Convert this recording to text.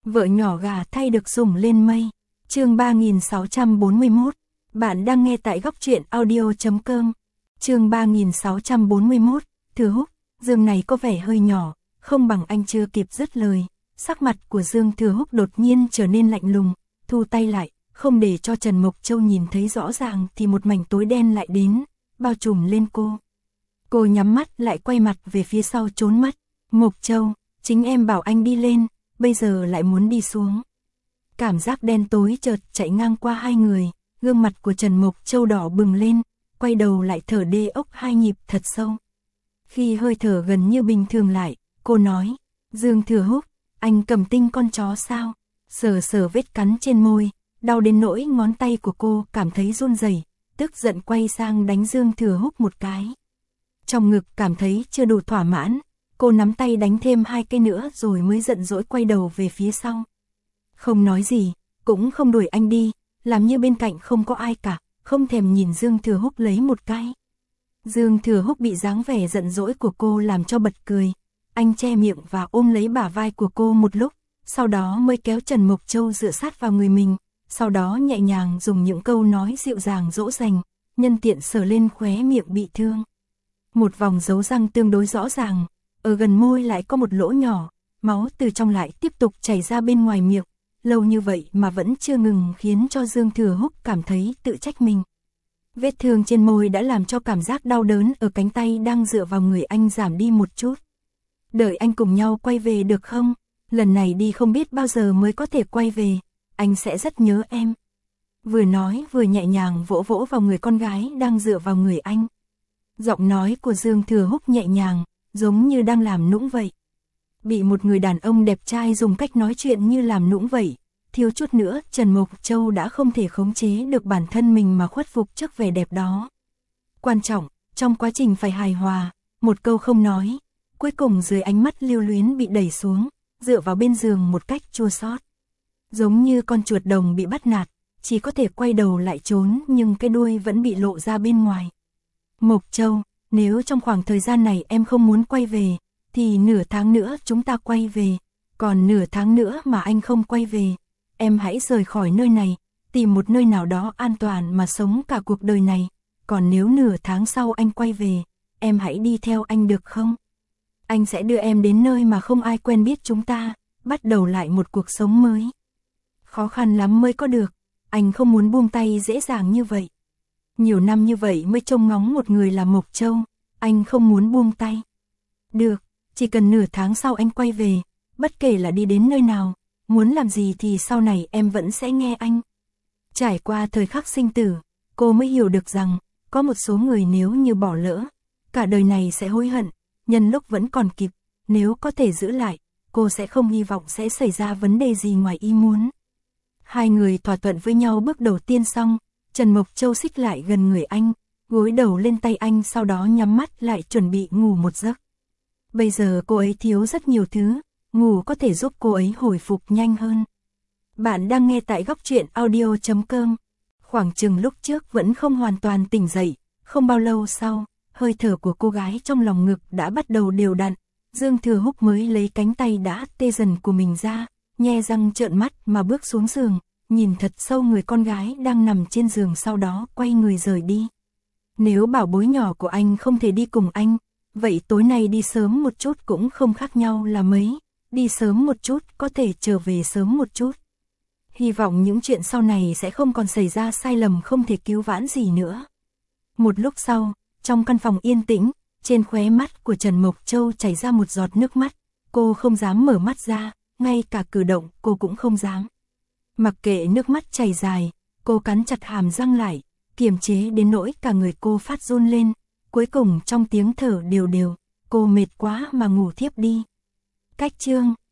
Vợ nhỏ gà thay được sủng lên mây. Chương 3641. Bạn đang nghe tại góc truyện audio.com. Chương 3641. Thừa Húc, giường này có vẻ hơi nhỏ, không bằng. Anh chưa kịp dứt lời, sắc mặt của Dương Thừa Húc đột nhiên trở nên lạnh lùng, thu tay lại, không để cho Trần Mộc Châu nhìn thấy rõ ràng thì một mảnh tối đen lại đến, bao trùm lên cô. Cô nhắm mắt lại quay mặt về phía sau trốn mất. Mộc Châu, chính em bảo anh đi lên, bây giờ lại muốn đi xuống. Cảm giác đen tối chợt chạy ngang qua hai người, gương mặt của Trần Mộc Châu đỏ bừng lên, quay đầu lại thở đê ốc hai nhịp thật sâu. Khi hơi thở gần như bình thường lại, cô nói, Dương Thừa Húc, anh cầm tinh con chó sao? Sờ sờ vết cắn trên môi, đau đến nỗi ngón tay của cô cảm thấy run rẩy, tức giận quay sang đánh Dương Thừa Húc một cái. Trong ngực cảm thấy chưa đủ thỏa mãn, cô nắm tay đánh thêm hai cái nữa rồi mới giận dỗi quay đầu về phía sau. Không nói gì, cũng không đuổi anh đi, làm như bên cạnh không có ai cả, không thèm nhìn Dương Thừa Húc lấy một cái. Dương Thừa Húc bị dáng vẻ giận dỗi của cô làm cho bật cười. Anh che miệng và ôm lấy bả vai của cô một lúc, sau đó mới kéo Trần Mộc Châu dựa sát vào người mình, sau đó nhẹ nhàng dùng những câu nói dịu dàng dỗ dành, nhân tiện sờ lên khóe miệng bị thương. Một vòng dấu răng tương đối rõ ràng, ở gần môi lại có một lỗ nhỏ, máu từ trong lại tiếp tục chảy ra bên ngoài miệng, lâu như vậy mà vẫn chưa ngừng khiến cho Dương Thừa Húc cảm thấy tự trách mình. Vết thương trên môi đã làm cho cảm giác đau đớn ở cánh tay đang dựa vào người anh giảm đi một chút. Đợi anh cùng nhau quay về được không? Lần này đi không biết bao giờ mới có thể quay về, anh sẽ rất nhớ em. Vừa nói vừa nhẹ nhàng vỗ vỗ vào người con gái đang dựa vào người anh. Giọng nói của Dương Thừa Húc nhẹ nhàng, giống như đang làm nũng vậy. Bị một người đàn ông đẹp trai dùng cách nói chuyện như làm nũng vậy, thiếu chút nữa Trần Mộc Châu đã không thể khống chế được bản thân mình mà khuất phục trước vẻ đẹp đó. Quan trọng, trong quá trình phải hài hòa, một câu không nói, cuối cùng dưới ánh mắt lưu luyến bị đẩy xuống, dựa vào bên giường một cách chua xót. Giống như con chuột đồng bị bắt nạt, chỉ có thể quay đầu lại trốn nhưng cái đuôi vẫn bị lộ ra bên ngoài. Mộc Châu, nếu trong khoảng thời gian này em không muốn quay về, thì nửa tháng nữa chúng ta quay về, còn nửa tháng nữa mà anh không quay về, em hãy rời khỏi nơi này, tìm một nơi nào đó an toàn mà sống cả cuộc đời này, còn nếu nửa tháng sau anh quay về, em hãy đi theo anh được không? Anh sẽ đưa em đến nơi mà không ai quen biết chúng ta, bắt đầu lại một cuộc sống mới. Khó khăn lắm mới có được, anh không muốn buông tay dễ dàng như vậy. Nhiều năm như vậy mới trông ngóng một người là Mộc Châu, anh không muốn buông tay. Được, chỉ cần nửa tháng sau anh quay về, bất kể là đi đến nơi nào, muốn làm gì thì sau này em vẫn sẽ nghe anh. Trải qua thời khắc sinh tử, cô mới hiểu được rằng, có một số người nếu như bỏ lỡ, cả đời này sẽ hối hận, nhân lúc vẫn còn kịp, nếu có thể giữ lại, cô sẽ không hy vọng sẽ xảy ra vấn đề gì ngoài ý muốn. Hai người thỏa thuận với nhau bước đầu tiên xong, Trần Mộc Châu xích lại gần người anh, gối đầu lên tay anh sau đó nhắm mắt lại chuẩn bị ngủ một giấc. Bây giờ cô ấy thiếu rất nhiều thứ, ngủ có thể giúp cô ấy hồi phục nhanh hơn. Bạn đang nghe tại góc truyện audio.com. Khoảng chừng lúc trước vẫn không hoàn toàn tỉnh dậy, không bao lâu sau, hơi thở của cô gái trong lòng ngực đã bắt đầu đều đặn. Dương Thừa Húc mới lấy cánh tay đã tê dần của mình ra, nhe răng trợn mắt mà bước xuống giường, nhìn thật sâu người con gái đang nằm trên giường sau đó quay người rời đi. Nếu bảo bối nhỏ của anh không thể đi cùng anh, vậy tối nay đi sớm một chút cũng không khác nhau là mấy, đi sớm một chút có thể trở về sớm một chút. Hy vọng những chuyện sau này sẽ không còn xảy ra sai lầm không thể cứu vãn gì nữa. Một lúc sau, trong căn phòng yên tĩnh, trên khóe mắt của Trần Mộc Châu chảy ra một giọt nước mắt, cô không dám mở mắt ra, ngay cả cử động cô cũng không dám. Mặc kệ nước mắt chảy dài, cô cắn chặt hàm răng lại, kiềm chế đến nỗi cả người cô phát run lên, cuối cùng trong tiếng thở đều đều, cô mệt quá mà ngủ thiếp đi. Cách chương